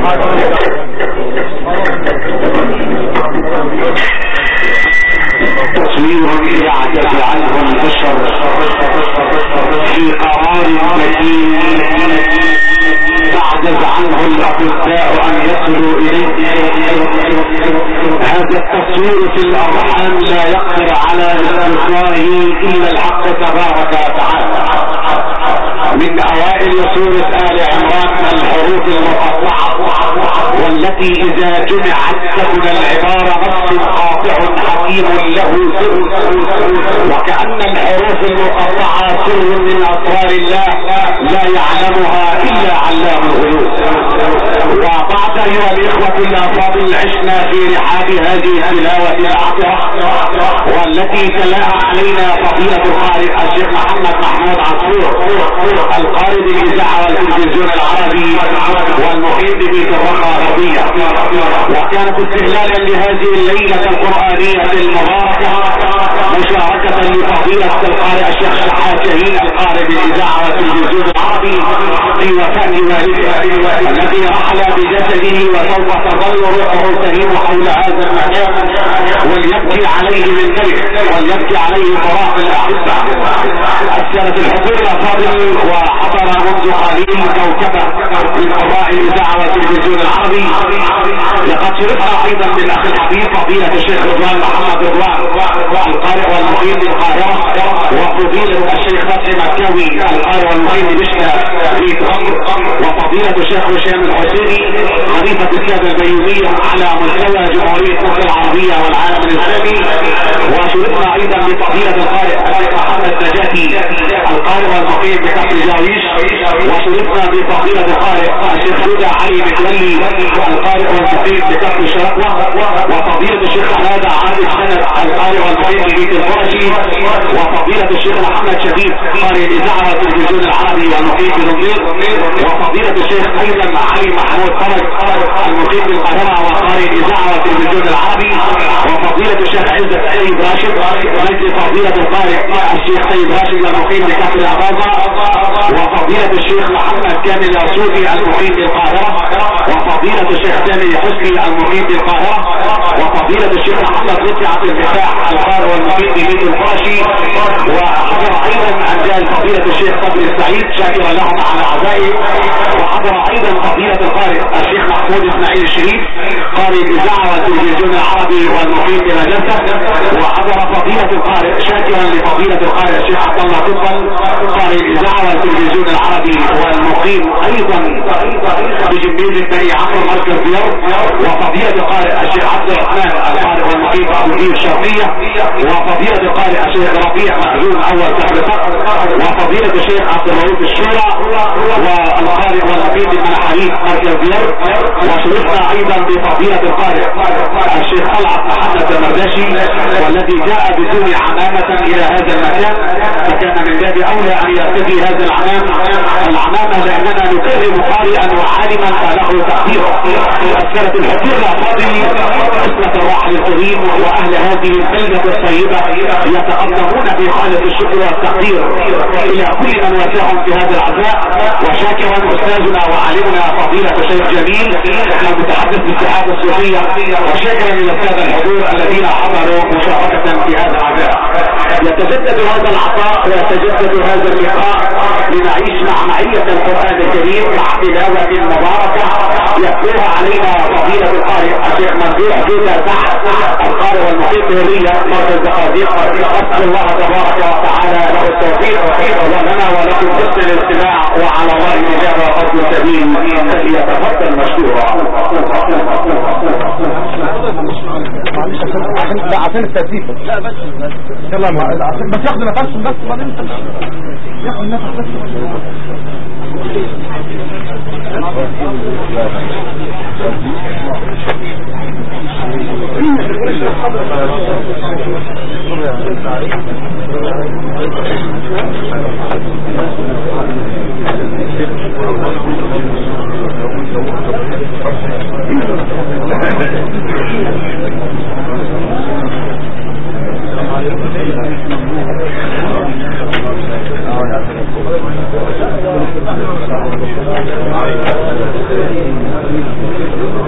تصوير يعجز عنه البشر في قرار متين تعجز عنه الاطباء ان يصلوا اليه. هذا التصوير في الارحام لا يقدر على استطلاعه الا الحق تبارك وتعالى. من اوائل سورة آل عمران الحروف المقطعة والتي اذا جمعت تكون العبارة نص قاطع حكيم له سر، وكأن الحروف المقطعة سر من اسرار الله لا يعلمها الا علام الغيوب. وبعد ايها الاخوة الافاضل عشنا في رحاب هذه التلاوة العطرة والتي تلاها علينا فضيلة القارئ الشيخ محمد محمود عصفور القارئ بالاذاعة والتلفزيون العربي والمحيط بالرقة العربية، وكانت استغلالا لهذه الليلة القرآنية المباركة مشاركة لفضيلة القارئ الشيخ شحات شهيد القارئ بالاذاعة والتلفزيون العربي في وفاة والده الذي رحل بجسده وسوف تظل روحه تهيم حول هذا المكان وليبكي عليه من بيت وليبكي عليه فراق الاحبة. السنة الحضور الافاضل وحضر منذ قليل كوكبة من قضاء الاذاعة والتلفزيون العربي. لقد شرفنا ايضا بالاخ الحبيب فضيلة الشيخ رضوان محمد رضوان القارئ والمقيم بالقاهرة، وفضيلة الشيخ فتحي مكاوي القارئ والمقيم بمشتى في مصر، وفضيلة الشيخ هشام الحسيني خليفة السادة البيومية على مستوى جمهورية مصر العربية والعالم الاسلامي. وشرفنا ايضا بفضيلة القارئ الشيخ محمد نجاتي القارئ والمقيم بكفر جاويش، وشرفنا بفضيلة القارئ الشيخ هدى علي متولي القارئ والمقيم بكفر الشرقوة، وفضيلة الشيخ حمادة عادل سند القارئ والمقيم ببيت الفرشي، وفضيلة الشيخ محمد شديد قارئ الاذاعة والتلفزيون العربي والمقيم بدمياط، وفضيلة الشيخ ايضا علي محمود فرج المقيم بالقاهرة وقارئ الاذاعة والتلفزيون العربي، وفضيلة الشيخ عزت سيد راشد مثل فضيلة القارئ الشيخ سيد راشد المقيم بكفر العباظة، وفضيلة الشيخ محمد كامل يرسوفي المقيم بالقاهرة، وفضيلة الشيخ سامي حسني المقيم بالقاهرة، وفضيلة الشيخ محمد لطفي عبد الفتاح القارئ والمقيم ببيت الفرشي. وحضر ايضا انجال فضيلة الشيخ فضل السعيد شاكرا لهم على اعزائه، وحضر ايضا فضيلة القارئ الشيخ محمود اسماعيل الشريف قارئ الاذاعة والتلفزيون العربي والمقيم بمجلسة، وحضر فضيلة القارئ شاكرا لفضيلة القارئ الشيخ عبد الله قطن قارئ الاذاعة والتلفزيون العربي والمقيم ايضا بجنبين بني عمرو مركز ديار، وفضيلة القارئ الشيخ عبد الرحمن القارئ والمقيم بأبوذية الشرقية، وفضيلة القارئ الشيخ ربيع مأذون اول تحريفات، وفضيلة الشيخ عبد الرؤوف الشورى والقارئ والمقيم بالمنحريف مركز ديار. وشرفنا ايضا بفضيلة القارئ الشيخ طلعت محمد المرداشي والذي جاء بدون عمامة الى هذا المكان، فكان من باب اولى ان يرتدي هذا العمامة لاننا نكرم قارئا وعالما فله تقديره. السنة الحضور الافاضل اسمة الراحل الكريم واهل هذه البلدة الطيبة يتقدمون بخالص الشكر والتقدير الى كل من وسعهم في هذا العزاء، وشاكرا استاذنا وعالمنا فضيلة الشيخ جميل المتحدث بالاتحاد الصوفية، وشاكرا الى السادة الحضور الذين حضروا مشاركة في هذا العزاء. يتجدد هذا العطاء ويتجدد هذا اللقاء لنعيش مع معية القرآن الكريم مع تلاوة مباركة يتلوها علينا فضيلة القارئ الشيخ ممدوح جودة سعد القارئ والمقيم بهرية مركز دقاديق. أسأل الله تبارك وتعالى له التوفيق ولنا ولكم حسن الاستماع، وعلى الله الإجابة فضل سبيل فليتفضل مشكورا. لا عشان التأسيس لا بس يلا بس ياخد نفس بس بعدين ياخد نفس بس.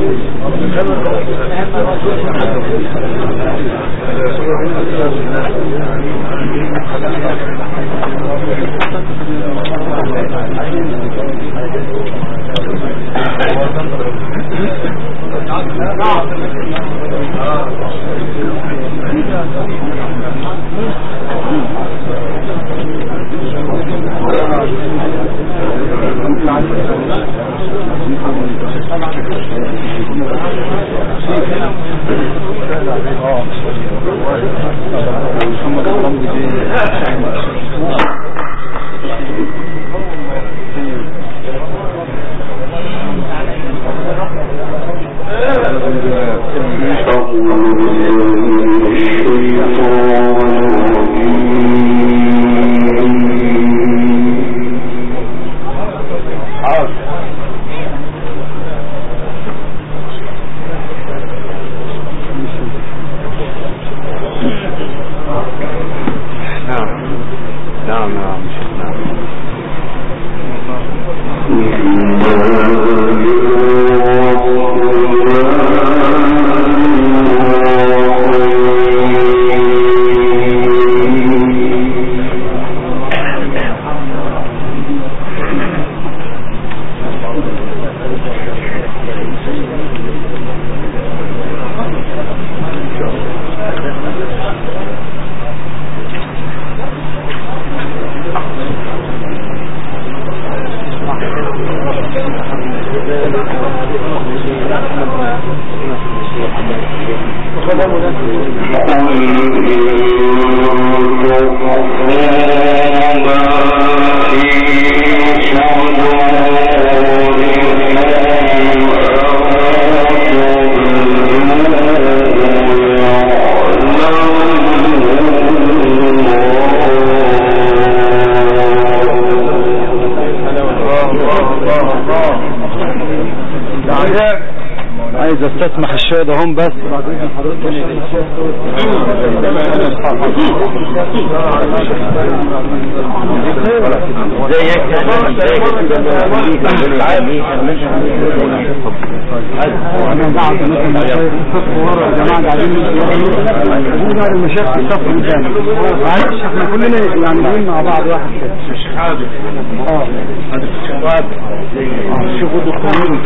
عايز استسمح الشهداء هم بس معلش احنا كلنا يعني جايين مع بعض واحد شوفوا دكتور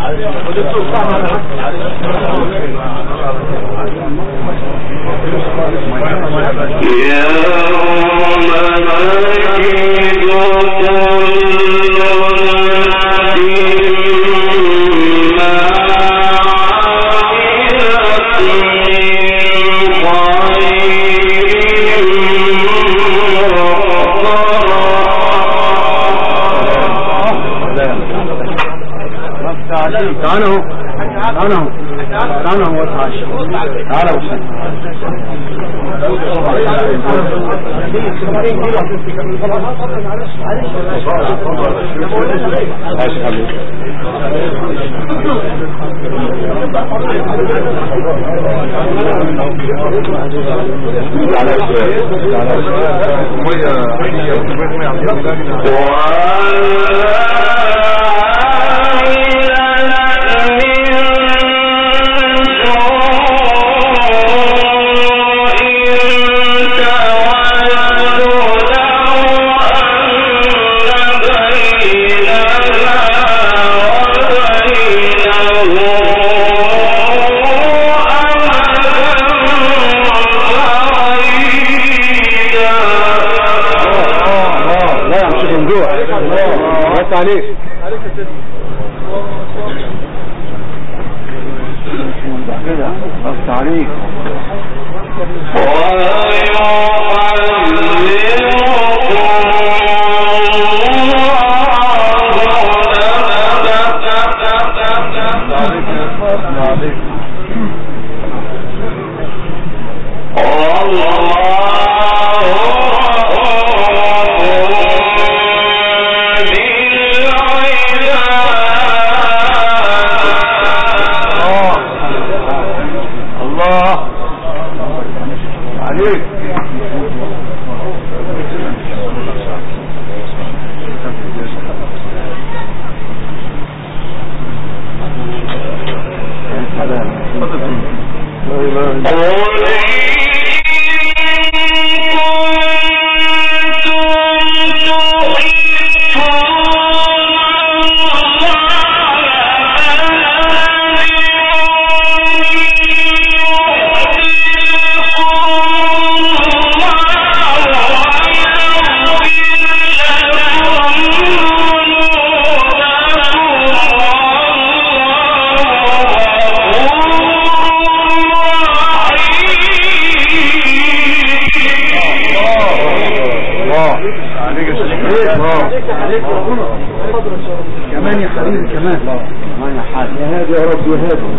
كمان يا حبيبي كمان كمان يا حاج يا هادي يا رب يا هادي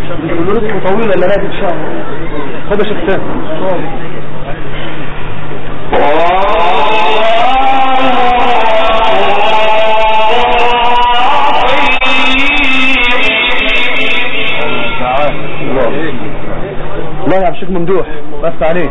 رزقه طويل اللي هادي ان شاء الله. خد يا شيخ الله يا شيخ ممدوح بس عليه.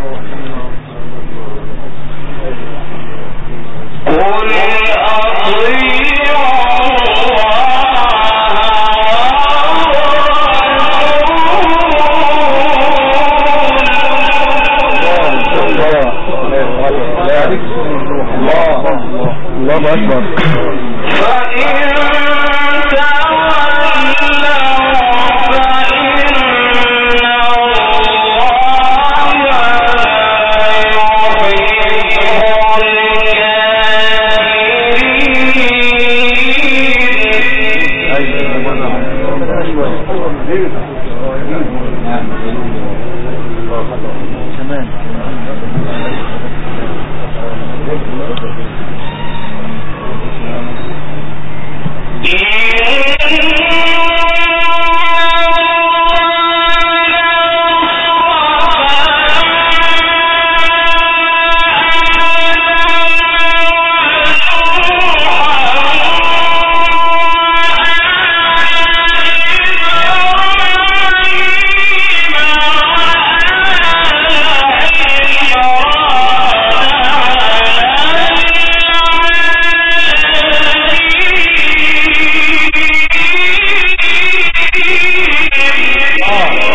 الله أكبر.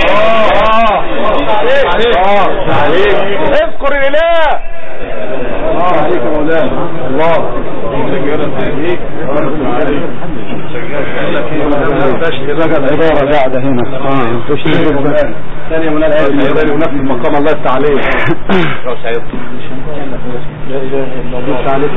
اذكر الاله عليك يا مولانا الله الإدارة قاعدة هنا ثانية من الآية ونفس المقام الله يفتح عليك لا إله إلا الله عليك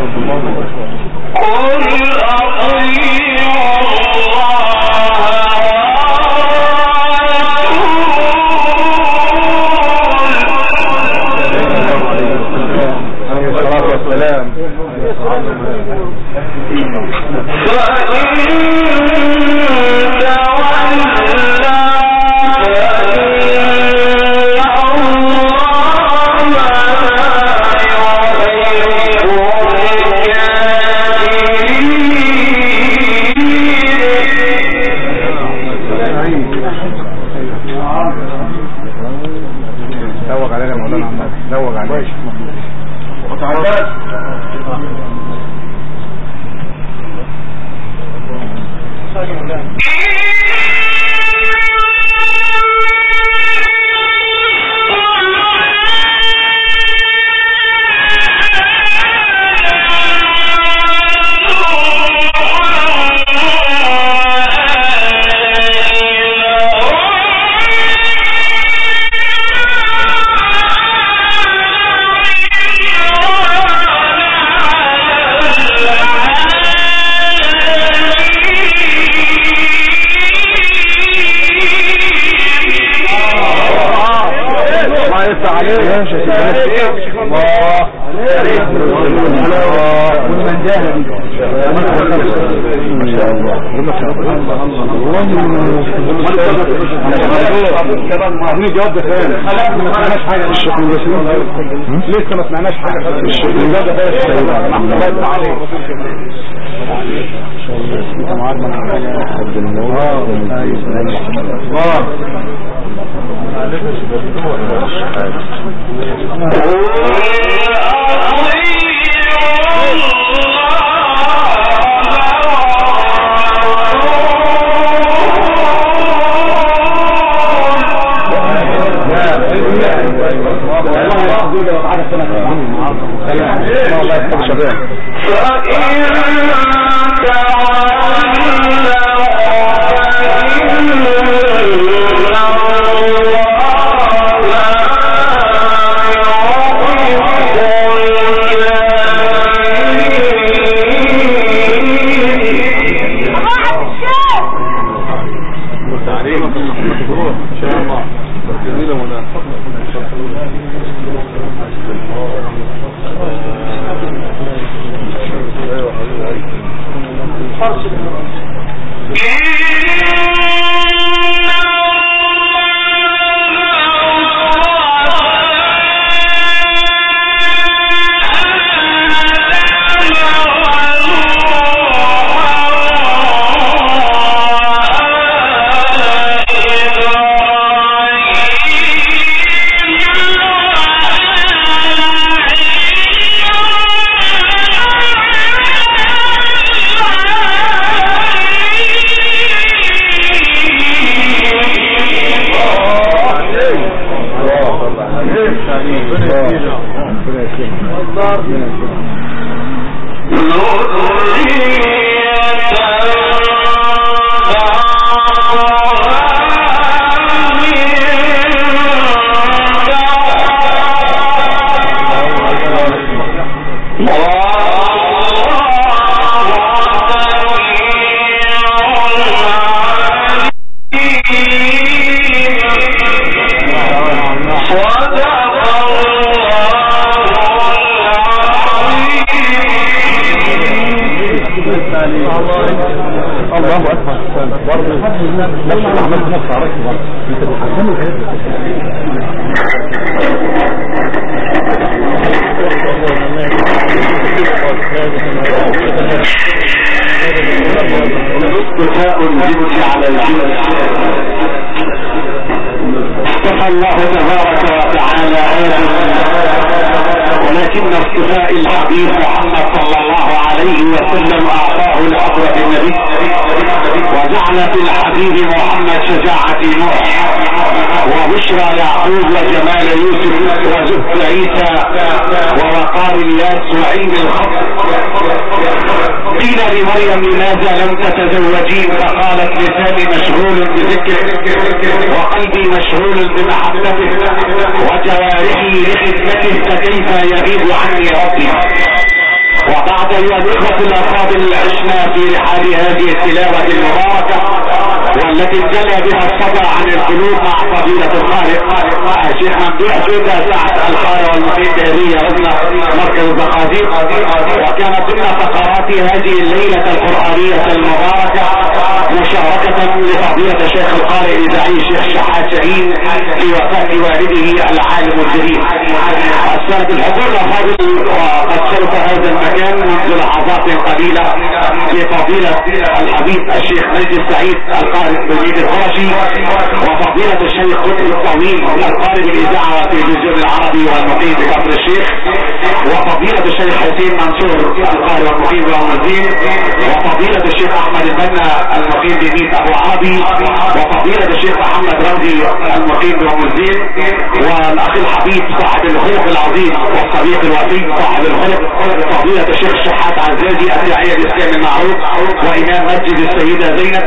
عليه الصلاة والسلام زوج علينا مولانا عمال زوج علينا وتعبان الجواب ده فين؟ ما سمعناش حاجه لسه ما سمعناش حاجه الجواب ده فين؟ الله يفتح عليك انت معانا عبد الله اكبر برضه نفس العمل نفس عرفت برضه انت بتحكم اصطفاء الجنس على الجنس اصطفى الله تبارك وتعالى آدم ولكن اصطفاء الحبيب محمد صلى الله عليه وسلم اعطاه الامر بالنبي وجعل في الحبيب محمد شجاعة نوح وبشرى يعقوب وجمال يوسف وزهد عيسى ووقار الياس وعين الخط. قيل لمريم لماذا لم تتزوجين؟ فقالت لساني مشغول بذكره وقلبي مشغول بمحبته وجوارحي لخدمته فكيف يغيب عني ربي. وبعد ايها الاخوة الافاضل عشنا في رحاب هذه التلاوة المباركة والتي انجلى بها الصدى عن القلوب مع فضيلة القارئ الشيخ ممدوح جودة سعد القارئ والمقيم بهذه ربنا مركز الزقازيق. وكانت ضمن فقرات هذه الليلة القرآنية المباركة مشاركة لفضيلة الشيخ القارئ الاذاعي الشيخ شحات شاهين في وفاة والده العالم الجليل. السنة الحضور الافاضل وقد شرف هذا المكان منذ لحظات قليلة بفضيلة الحبيب الشيخ مجد السعيد القارئ بنيد القرشي وفضيلة الشيخ قطب الطويل القارئ بالاذاعة والتلفزيون العربي والمقيم بكفر الشيخ وفضيلة الشيخ حسين منصور القارئ والمقيم بالمزين وفضيلة الشيخ احمد البنا المقيم بميت ابو عربي وفضيلة الشيخ محمد رمزي المقيم بالمزين والاخ الحبيب صاحب الخلق العظيم والصديق الوفي صاحب الخلق فضيلة الشيخ شحات عزازي الداعية الاسلام المعروف وامام مسجد السيدة زينب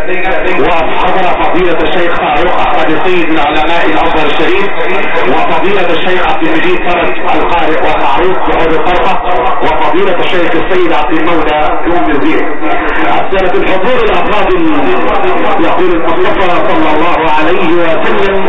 وحضر فضيلة الشيخ فاروق احمد السيد من علماء الازهر الشريف وفضيلة الشيخ عبد المجيد فرج القارئ والمعروف بعود الطرقة وفضيلة الشيخ السيد عبد المولى يوم الزين. السنة الحضور الافاضل يقول المصطفى صلى الله عليه وسلم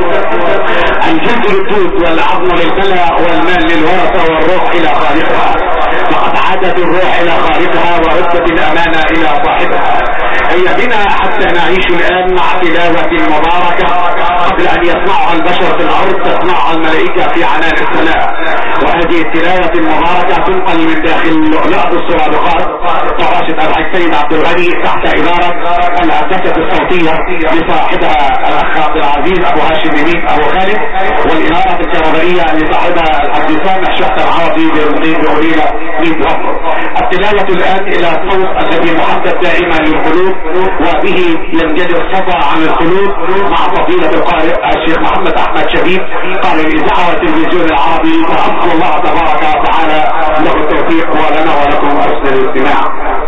الجلد للقوت والعظم للبلى والمال للورثة والروح الى خالقها فقد عادت الروح الى خالقها وردت الامانة الى صاحبها. هيا بنا حتى نعيش الان مع تلاوة مباركة قبل ان يسمعها البشر في الارض تسمعها الملائكة في عنان السماء. وهذه التلاوة المباركة تنقل من داخل لؤلؤة السرادقات طراشة السيد عبد الغني تحت ادارة الهندسة الصوتية لصاحبها الاخ عبد العزيز ابو هاشم ميت ابو خالد والانارة الكهربائية لصاحبها الحاج سامح شخص العربي بالمقيم بأوليلة ميت غفر. التلاوة الان الى الصوت الذي محدد دائما للقلوب وبه ينجلي الصدى عن القلوب مع فضيلة القارئ الشيخ محمد احمد شبيب قارئ الاذاعة والتلفزيون العربي. فاسأل الله تبارك وتعالى له التوفيق ولنا ولكم حسن الاستماع.